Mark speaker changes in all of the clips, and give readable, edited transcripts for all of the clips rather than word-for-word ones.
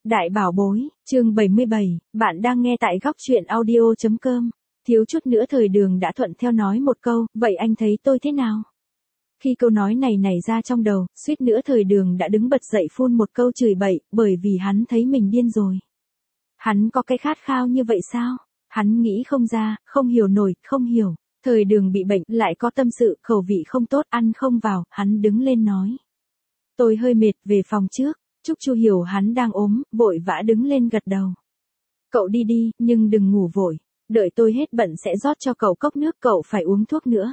Speaker 1: Đại bảo bối, chương 77, bạn đang nghe tại góc truyện audio.com. Thiếu chút nữa Thời Đường đã thuận theo nói một câu, vậy anh thấy tôi thế nào? Khi câu nói này nảy ra trong đầu, suýt nữa Thời Đường đã đứng bật dậy phun một câu chửi bậy, bởi vì hắn thấy mình điên rồi. Hắn có cái khát khao như vậy sao? Hắn nghĩ không ra, không hiểu nổi, không hiểu. Thời Đường bị bệnh, lại có tâm sự, khẩu vị không tốt, ăn không vào, hắn đứng lên nói. Tôi hơi mệt, về phòng trước. Trúc Chu hiểu hắn đang ốm, vội vã đứng lên gật đầu. Cậu đi đi, nhưng đừng ngủ vội. Đợi tôi hết bận sẽ rót cho cậu cốc nước, cậu phải uống thuốc nữa.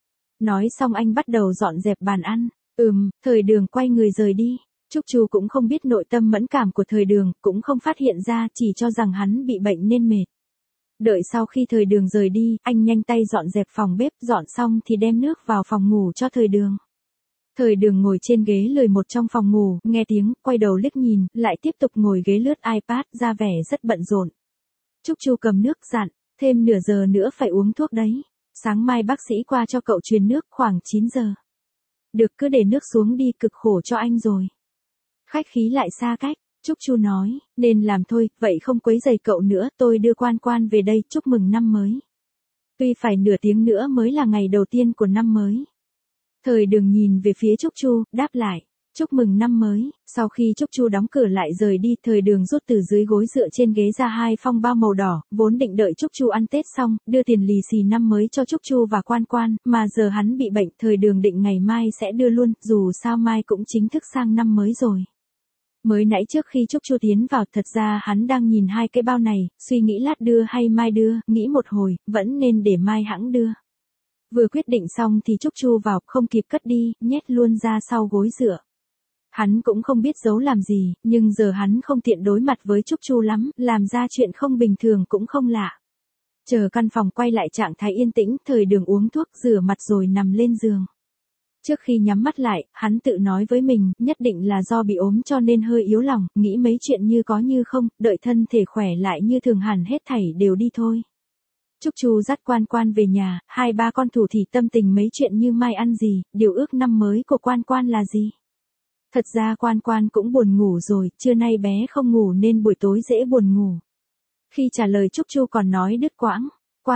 Speaker 1: Nói xong anh bắt đầu dọn dẹp bàn ăn. Thời Đường quay người rời đi. Trúc Chu cũng không biết nội tâm mẫn cảm của Thời Đường, cũng không phát hiện ra, chỉ cho rằng hắn bị bệnh nên mệt. Đợi sau khi Thời Đường rời đi, anh nhanh tay dọn dẹp phòng bếp, dọn xong thì đem nước vào phòng ngủ cho Thời Đường. Thời Đường ngồi trên ghế lười một trong phòng ngủ, nghe tiếng, quay đầu liếc nhìn, lại tiếp tục ngồi ghế lướt iPad, ra vẻ rất bận rộn. Trúc Chu cầm nước dặn, thêm nửa giờ nữa phải uống thuốc đấy. Sáng mai bác sĩ qua cho cậu truyền nước khoảng 9 giờ. Được, cứ để nước xuống đi, cực khổ cho anh rồi. Khách khí lại xa cách, Trúc Chu nói, nên làm thôi, vậy không quấy rầy cậu nữa, tôi đưa Quan Quan về đây, chúc mừng năm mới. Tuy phải nửa tiếng nữa mới là ngày đầu tiên của năm mới. Thời Đường nhìn về phía Trúc Chu, đáp lại, chúc mừng năm mới. Sau khi Trúc Chu đóng cửa lại rời đi, Thời Đường rút từ dưới gối dựa trên ghế ra 2 phong bao màu đỏ, vốn định đợi Trúc Chu ăn Tết xong, đưa tiền lì xì năm mới cho Trúc Chu và Quan Quan, mà giờ hắn bị bệnh, Thời Đường định ngày mai sẽ đưa luôn, dù sao mai cũng chính thức sang năm mới rồi. Mới nãy trước khi Trúc Chu tiến vào, thật ra hắn đang nhìn 2 cái bao này, suy nghĩ lát đưa hay mai đưa, nghĩ một hồi, vẫn nên để mai hãng đưa. Vừa quyết định xong thì Trúc Chu vào, không kịp cất đi, nhét luôn ra sau gối dựa. Hắn cũng không biết giấu làm gì, nhưng giờ hắn không tiện đối mặt với Trúc Chu lắm, làm ra chuyện không bình thường cũng không lạ. Chờ căn phòng quay lại trạng thái yên tĩnh, Thời Đường uống thuốc, rửa mặt rồi nằm lên giường. Trước khi nhắm mắt lại, hắn tự nói với mình, nhất định là do bị ốm cho nên hơi yếu lòng, nghĩ mấy chuyện như có như không, đợi thân thể khỏe lại như thường hẳn hết thảy đều đi thôi. Trúc Chu dắt Quan Quan về nhà, 2-3 con thủ thì tâm tình mấy chuyện như mai ăn gì, điều ước năm mới của Quan Quan là gì. Thật ra Quan Quan cũng buồn ngủ rồi, trưa nay bé không ngủ nên buổi tối dễ buồn ngủ. Khi trả lời Trúc Chu còn nói đứt quãng,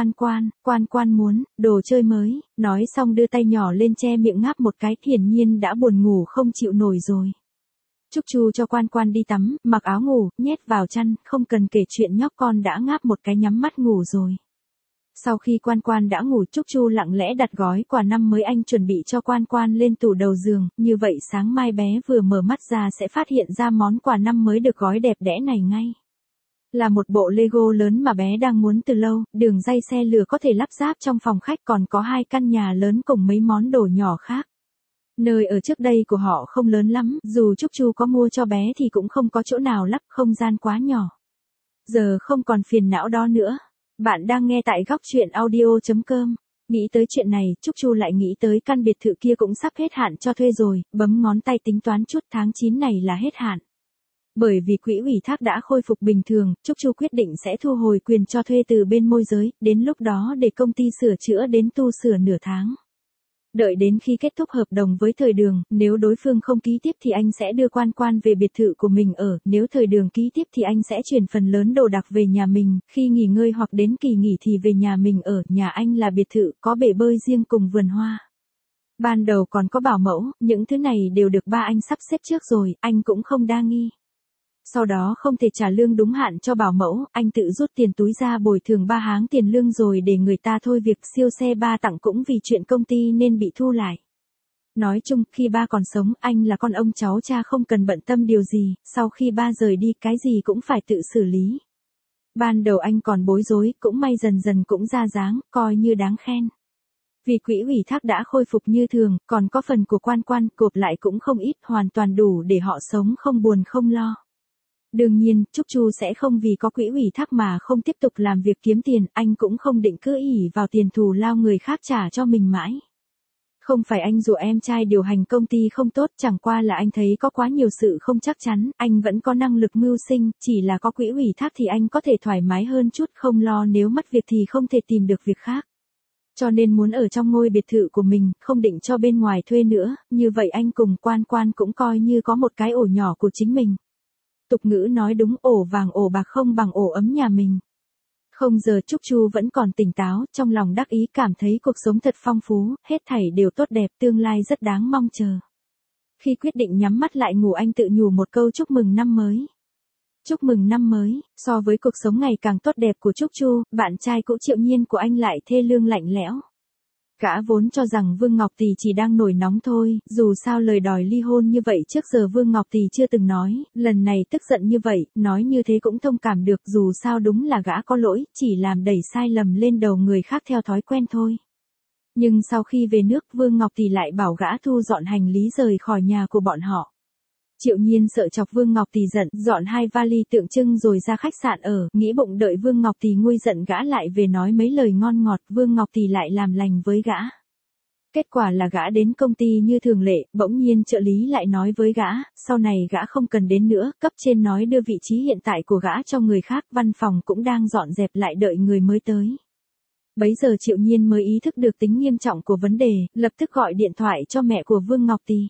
Speaker 1: Quan Quan muốn, đồ chơi mới, nói xong đưa tay nhỏ lên che miệng ngáp một cái, hiển nhiên đã buồn ngủ không chịu nổi rồi. Trúc Chu cho Quan Quan đi tắm, mặc áo ngủ, nhét vào chăn, không cần kể chuyện nhóc con đã ngáp một cái nhắm mắt ngủ rồi. Sau khi Quan Quan đã ngủ, Trúc Chu lặng lẽ đặt gói quà năm mới anh chuẩn bị cho Quan Quan lên tủ đầu giường, như vậy sáng mai bé vừa mở mắt ra sẽ phát hiện ra món quà năm mới được gói đẹp đẽ này ngay. Là một bộ Lego lớn mà bé đang muốn từ lâu, đường ray xe lửa có thể lắp ráp trong phòng khách, còn có 2 căn nhà lớn cùng mấy món đồ nhỏ khác. Nơi ở trước đây của họ không lớn lắm, dù Trúc Chu có mua cho bé thì cũng không có chỗ nào lắp, không gian quá nhỏ. Giờ không còn phiền não đó nữa. Bạn đang nghe tại góc truyện audio.com. Nghĩ tới chuyện này, Trúc Chu lại nghĩ tới căn biệt thự kia cũng sắp hết hạn cho thuê rồi, bấm ngón tay tính toán chút, tháng 9 này là hết hạn. Bởi vì quỹ ủy thác đã khôi phục bình thường, Trúc Chu quyết định sẽ thu hồi quyền cho thuê từ bên môi giới, đến lúc đó để công ty sửa chữa đến tu sửa nửa tháng. Đợi đến khi kết thúc hợp đồng với Thời Đường, nếu đối phương không ký tiếp thì anh sẽ đưa Quan Quan về biệt thự của mình ở, nếu Thời Đường ký tiếp thì anh sẽ chuyển phần lớn đồ đạc về nhà mình, khi nghỉ ngơi hoặc đến kỳ nghỉ thì về nhà mình ở, nhà anh là biệt thự, có bể bơi riêng cùng vườn hoa. Ban đầu còn có bảo mẫu, những thứ này đều được ba anh sắp xếp trước rồi, anh cũng không đa nghi. Sau đó không thể trả lương đúng hạn cho bảo mẫu, anh tự rút tiền túi ra bồi thường 3 tháng tiền lương rồi để người ta thôi việc, siêu xe ba tặng cũng vì chuyện công ty nên bị thu lại. Nói chung, khi ba còn sống, anh là con ông cháu cha không cần bận tâm điều gì, sau khi ba rời đi cái gì cũng phải tự xử lý. Ban đầu anh còn bối rối, cũng may dần dần cũng ra dáng, coi như đáng khen. Vì quỹ ủy thác đã khôi phục như thường, còn có phần của Quan Quan, gộp lại cũng không ít, hoàn toàn đủ để họ sống không buồn không lo. Đương nhiên, Trúc Chu sẽ không vì có quỹ ủy thác mà không tiếp tục làm việc kiếm tiền, anh cũng không định cứ ỷ vào tiền thù lao người khác trả cho mình mãi. Không phải anh dụ em trai điều hành công ty không tốt, chẳng qua là anh thấy có quá nhiều sự không chắc chắn, anh vẫn có năng lực mưu sinh, chỉ là có quỹ ủy thác thì anh có thể thoải mái hơn chút, không lo nếu mất việc thì không thể tìm được việc khác. Cho nên muốn ở trong ngôi biệt thự của mình, không định cho bên ngoài thuê nữa, như vậy anh cùng Quan Quan cũng coi như có một cái ổ nhỏ của chính mình. Tục ngữ nói đúng, ổ vàng ổ bạc không bằng ổ ấm nhà mình. Không giờ Trúc Chu vẫn còn tỉnh táo, trong lòng đắc ý cảm thấy cuộc sống thật phong phú, hết thảy đều tốt đẹp, tương lai rất đáng mong chờ. Khi quyết định nhắm mắt lại ngủ anh tự nhủ một câu chúc mừng năm mới. Chúc mừng năm mới, so với cuộc sống ngày càng tốt đẹp của Trúc Chu, bạn trai cũ Triệu Nhiên của anh lại thê lương lạnh lẽo. Gã vốn cho rằng Vương Ngọc Tỷ chỉ đang nổi nóng thôi, dù sao lời đòi ly hôn như vậy trước giờ Vương Ngọc Tỷ chưa từng nói, lần này tức giận như vậy, nói như thế cũng thông cảm được, dù sao đúng là gã có lỗi, chỉ làm đẩy sai lầm lên đầu người khác theo thói quen thôi. Nhưng sau khi về nước Vương Ngọc Tỷ lại bảo gã thu dọn hành lý rời khỏi nhà của bọn họ. Triệu Nhiên sợ chọc Vương Ngọc Tỷ giận, dọn 2 vali tượng trưng rồi ra khách sạn ở, nghĩ bụng đợi Vương Ngọc Tỷ nguôi giận gã lại về nói mấy lời ngon ngọt, Vương Ngọc Tỷ lại làm lành với gã. Kết quả là gã đến công ty như thường lệ, bỗng nhiên trợ lý lại nói với gã, sau này gã không cần đến nữa, cấp trên nói đưa vị trí hiện tại của gã cho người khác, văn phòng cũng đang dọn dẹp lại đợi người mới tới. Bấy giờ Triệu Nhiên mới ý thức được tính nghiêm trọng của vấn đề, lập tức gọi điện thoại cho mẹ của Vương Ngọc Tỷ.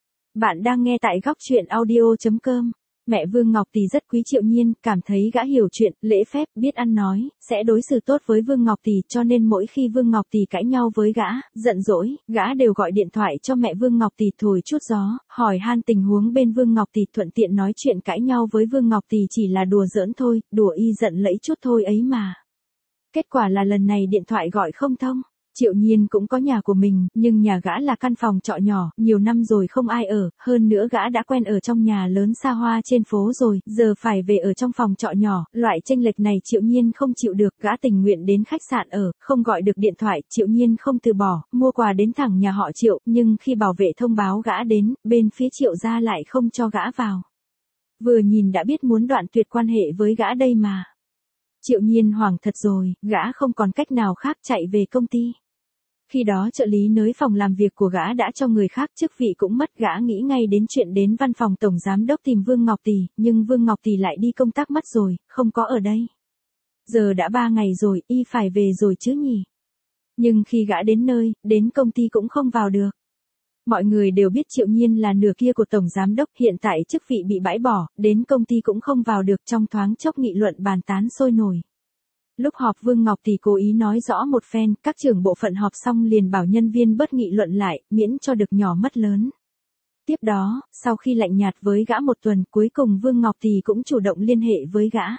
Speaker 1: Bạn đang nghe tại góc truyện audio.com. Mẹ Vương Ngọc Tỷ rất quý Triệu Nhiên, cảm thấy gã hiểu chuyện, lễ phép, biết ăn nói, sẽ đối xử tốt với Vương Ngọc Tỷ, cho nên mỗi khi Vương Ngọc Tỷ cãi nhau với gã, giận dỗi, gã đều gọi điện thoại cho mẹ Vương Ngọc Tỷ thổi chút gió, hỏi han tình huống bên Vương Ngọc Tỷ, thuận tiện nói chuyện cãi nhau với Vương Ngọc Tỷ chỉ là đùa giỡn thôi, đùa y giận lẫy chút thôi ấy mà. Kết quả là lần này điện thoại gọi không thông. Triệu Nhiên cũng có nhà của mình, nhưng nhà gã là căn phòng trọ nhỏ, nhiều năm rồi không ai ở, hơn nữa gã đã quen ở trong nhà lớn xa hoa trên phố rồi, giờ phải về ở trong phòng trọ nhỏ, loại chênh lệch này Triệu Nhiên không chịu được, gã tình nguyện đến khách sạn ở, không gọi được điện thoại, Triệu Nhiên không từ bỏ, mua quà đến thẳng nhà họ Triệu, nhưng khi bảo vệ thông báo gã đến, bên phía Triệu gia lại không cho gã vào. Vừa nhìn đã biết muốn đoạn tuyệt quan hệ với gã đây mà. Triệu Nhiên hoảng thật rồi, gã không còn cách nào khác chạy về công ty. Khi đó trợ lý nới phòng làm việc của gã đã cho người khác, chức vị cũng mất, gã nghĩ ngay đến chuyện đến văn phòng tổng giám đốc tìm Vương Ngọc Tỷ, nhưng Vương Ngọc Tỷ lại đi công tác mất rồi, không có ở đây. Giờ đã 3 ngày rồi, y phải về rồi chứ nhỉ. Nhưng khi gã đến nơi, đến công ty cũng không vào được. Mọi người đều biết Triệu Nhiên là nửa kia của tổng giám đốc, hiện tại chức vị bị bãi bỏ, đến công ty cũng không vào được, trong thoáng chốc nghị luận bàn tán sôi nổi. Lúc họp Vương Ngọc Tỷ cố ý nói rõ một phen, các trưởng bộ phận họp xong liền bảo nhân viên bớt nghị luận lại, miễn cho được nhỏ mất lớn. Tiếp đó, sau khi lạnh nhạt với gã một tuần, cuối cùng Vương Ngọc Tỷ cũng chủ động liên hệ với gã.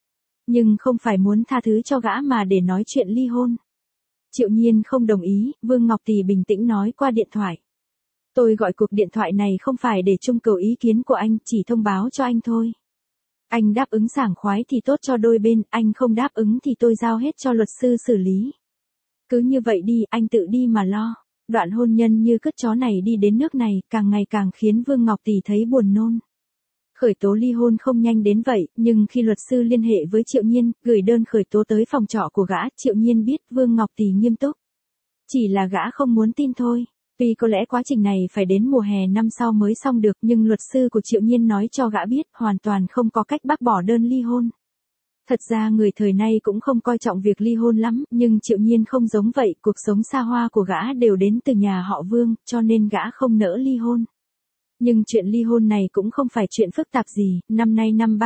Speaker 1: Nhưng không phải muốn tha thứ cho gã mà để nói chuyện ly hôn. Triệu Nhiên không đồng ý, Vương Ngọc Tỷ bình tĩnh nói qua điện thoại. Tôi gọi cuộc điện thoại này không phải để trưng cầu ý kiến của anh, chỉ thông báo cho anh thôi. Anh đáp ứng sảng khoái thì tốt cho đôi bên, anh không đáp ứng thì tôi giao hết cho luật sư xử lý. Cứ như vậy đi, anh tự đi mà lo. Đoạn hôn nhân như cứt chó này đi đến nước này, càng ngày càng khiến Vương Ngọc Tỷ thấy buồn nôn. Khởi tố ly hôn không nhanh đến vậy, nhưng khi luật sư liên hệ với Triệu Nhiên, gửi đơn khởi tố tới phòng trọ của gã, Triệu Nhiên biết Vương Ngọc Tỷ nghiêm túc. Chỉ là gã không muốn tin thôi. Tuy có lẽ quá trình này phải đến mùa hè năm sau mới xong được, nhưng luật sư của Triệu Nhiên nói cho gã biết hoàn toàn không có cách bác bỏ đơn ly hôn. Thật ra người thời nay cũng không coi trọng việc ly hôn lắm, nhưng Triệu Nhiên không giống vậy, cuộc sống xa hoa của gã đều đến từ nhà họ Vương, cho nên gã không nỡ ly hôn. Nhưng chuyện ly hôn này cũng không phải chuyện phức tạp gì, năm nay năm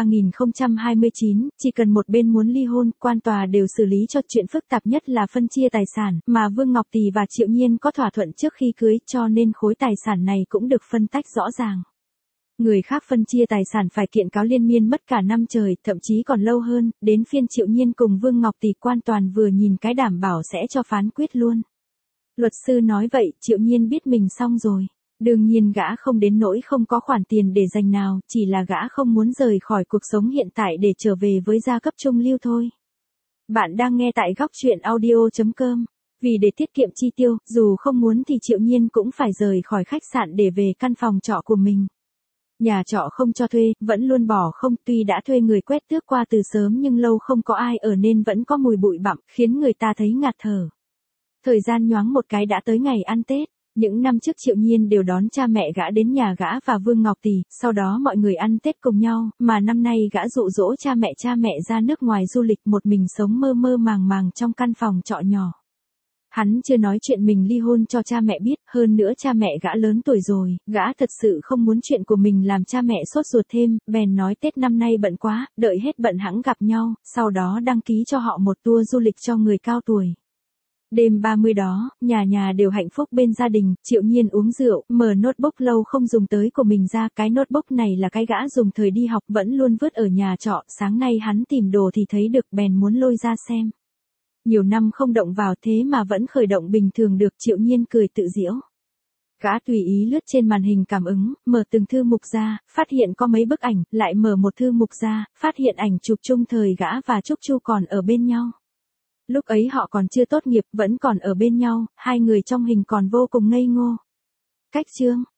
Speaker 1: 3029, chỉ cần một bên muốn ly hôn, quan tòa đều xử lý cho, chuyện phức tạp nhất là phân chia tài sản, mà Vương Ngọc Tỷ và Triệu Nhiên có thỏa thuận trước khi cưới, cho nên khối tài sản này cũng được phân tách rõ ràng. Người khác phân chia tài sản phải kiện cáo liên miên mất cả năm trời, thậm chí còn lâu hơn, đến phiên Triệu Nhiên cùng Vương Ngọc Tỷ quan toàn vừa nhìn cái đảm bảo sẽ cho phán quyết luôn. Luật sư nói vậy, Triệu Nhiên biết mình xong rồi. Đương nhiên gã không đến nỗi không có khoản tiền để dành nào, chỉ là gã không muốn rời khỏi cuộc sống hiện tại để trở về với gia cấp trung lưu thôi. Bạn đang nghe tại góc truyện audio.com. Vì để tiết kiệm chi tiêu, dù không muốn thì Triệu Nhiên cũng phải rời khỏi khách sạn để về căn phòng trọ của mình. Nhà trọ không cho thuê, vẫn luôn bỏ không, tuy đã thuê người quét tước qua từ sớm nhưng lâu không có ai ở nên vẫn có mùi bụi bặm, khiến người ta thấy ngạt thở. Thời gian nhoáng một cái đã tới ngày ăn Tết. Những năm trước Triệu Nhiên đều đón cha mẹ gã đến nhà gã và Vương Ngọc Tỷ, sau đó mọi người ăn Tết cùng nhau, mà năm nay gã dụ dỗ cha mẹ ra nước ngoài du lịch, một mình sống mơ mơ màng màng trong căn phòng trọ nhỏ. Hắn chưa nói chuyện mình ly hôn cho cha mẹ biết, hơn nữa cha mẹ gã lớn tuổi rồi, gã thật sự không muốn chuyện của mình làm cha mẹ sốt ruột thêm, bèn nói Tết năm nay bận quá, đợi hết bận hẵng gặp nhau, sau đó đăng ký cho họ một tour du lịch cho người cao tuổi. Đêm 30 đó, nhà nhà đều hạnh phúc bên gia đình, Triệu Nhiên uống rượu, mở notebook lâu không dùng tới của mình ra, cái notebook này là cái gã dùng thời đi học vẫn luôn vứt ở nhà trọ, sáng nay hắn tìm đồ thì thấy được bèn muốn lôi ra xem. Nhiều năm không động vào thế mà vẫn khởi động bình thường được, Triệu Nhiên cười tự giễu. Gã tùy ý lướt trên màn hình cảm ứng, mở từng thư mục ra, phát hiện có mấy bức ảnh, lại mở một thư mục ra, phát hiện ảnh chụp chung thời gã và Trúc Chu còn ở bên nhau. Lúc ấy họ còn chưa tốt nghiệp, vẫn còn ở bên nhau, hai người trong hình còn vô cùng ngây ngô. Cách chương